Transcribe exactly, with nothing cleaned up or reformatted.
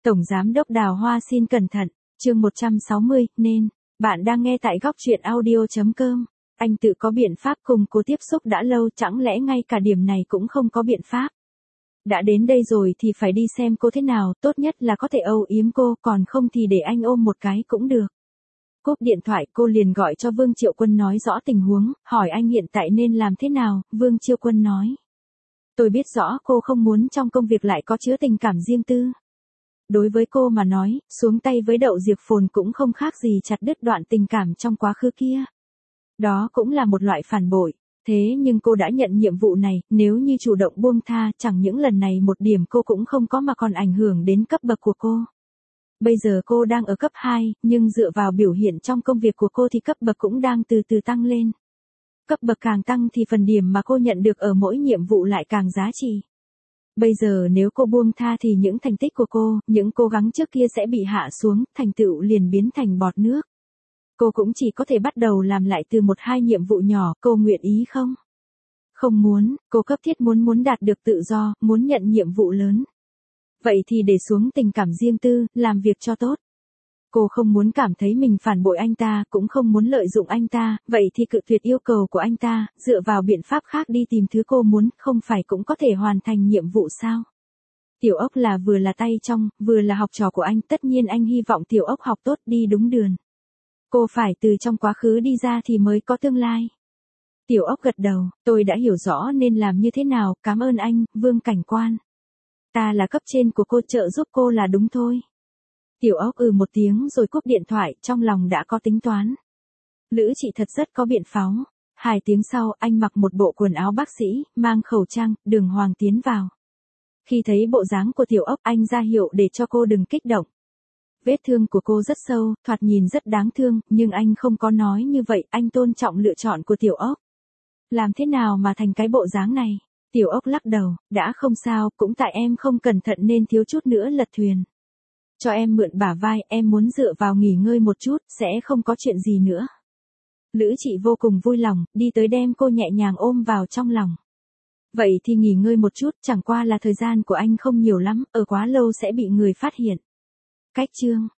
Tổng Giám đốc Đào Hoa xin cẩn thận, chương một trăm sáu mươi, nên, bạn đang nghe tại góc truyện audio.com. Anh tự có biện pháp cùng cô tiếp xúc đã lâu, chẳng lẽ ngay cả điểm này cũng không có biện pháp? Đã đến đây rồi thì phải đi xem cô thế nào, tốt nhất là có thể âu yếm cô, còn không thì để anh ôm một cái cũng được. Cúp điện thoại cô liền gọi cho Vương Triệu Quân nói rõ tình huống, hỏi anh hiện tại nên làm thế nào. Vương Triệu Quân nói: Tôi biết rõ cô không muốn trong công việc lại có chứa tình cảm riêng tư. Đối với cô mà nói, xuống tay với Đậu Diệp Phồn cũng không khác gì chặt đứt đoạn tình cảm trong quá khứ kia. Đó cũng là một loại phản bội. Thế nhưng cô đã nhận nhiệm vụ này, nếu như chủ động buông tha, chẳng những lần này một điểm cô cũng không có mà còn ảnh hưởng đến cấp bậc của cô. Bây giờ cô đang ở cấp hai, nhưng dựa vào biểu hiện trong công việc của cô thì cấp bậc cũng đang từ từ tăng lên. Cấp bậc càng tăng thì phần điểm mà cô nhận được ở mỗi nhiệm vụ lại càng giá trị. Bây giờ nếu cô buông tha thì những thành tích của cô, những cố gắng trước kia sẽ bị hạ xuống, thành tựu liền biến thành bọt nước. Cô cũng chỉ có thể bắt đầu làm lại từ một hai nhiệm vụ nhỏ, cô nguyện ý không? Không muốn, cô cấp thiết muốn muốn đạt được tự do, muốn nhận nhiệm vụ lớn. Vậy thì để xuống tình cảm riêng tư, làm việc cho tốt. Cô không muốn cảm thấy mình phản bội anh ta, cũng không muốn lợi dụng anh ta, vậy thì cự tuyệt yêu cầu của anh ta, dựa vào biện pháp khác đi tìm thứ cô muốn, không phải cũng có thể hoàn thành nhiệm vụ sao? Tiểu Ốc là vừa là tay trong, vừa là học trò của anh, tất nhiên anh hy vọng Tiểu Ốc học tốt đi đúng đường. Cô phải từ trong quá khứ đi ra thì mới có tương lai. Tiểu Ốc gật đầu, tôi đã hiểu rõ nên làm như thế nào, cảm ơn anh, Vương Cảnh Quan. Ta là cấp trên của cô, trợ giúp cô là đúng thôi. Tiểu Ốc ừ một tiếng rồi cúp điện thoại, trong lòng đã có tính toán. Lữ chị thật rất có biện pháo. Hai tiếng sau, anh mặc một bộ quần áo bác sĩ, mang khẩu trang, đường hoàng tiến vào. Khi thấy bộ dáng của Tiểu Ốc, anh ra hiệu để cho cô đừng kích động. Vết thương của cô rất sâu, thoạt nhìn rất đáng thương, nhưng anh không có nói như vậy, anh tôn trọng lựa chọn của Tiểu Ốc. Làm thế nào mà thành cái bộ dáng này? Tiểu Ốc lắc đầu, đã không sao, cũng tại em không cẩn thận nên thiếu chút nữa lật thuyền. Cho em mượn bả vai, em muốn dựa vào nghỉ ngơi một chút, sẽ không có chuyện gì nữa. Lữ chị vô cùng vui lòng, đi tới đem cô nhẹ nhàng ôm vào trong lòng. Vậy thì nghỉ ngơi một chút, chẳng qua là thời gian của anh không nhiều lắm, ở quá lâu sẽ bị người phát hiện. Cách chương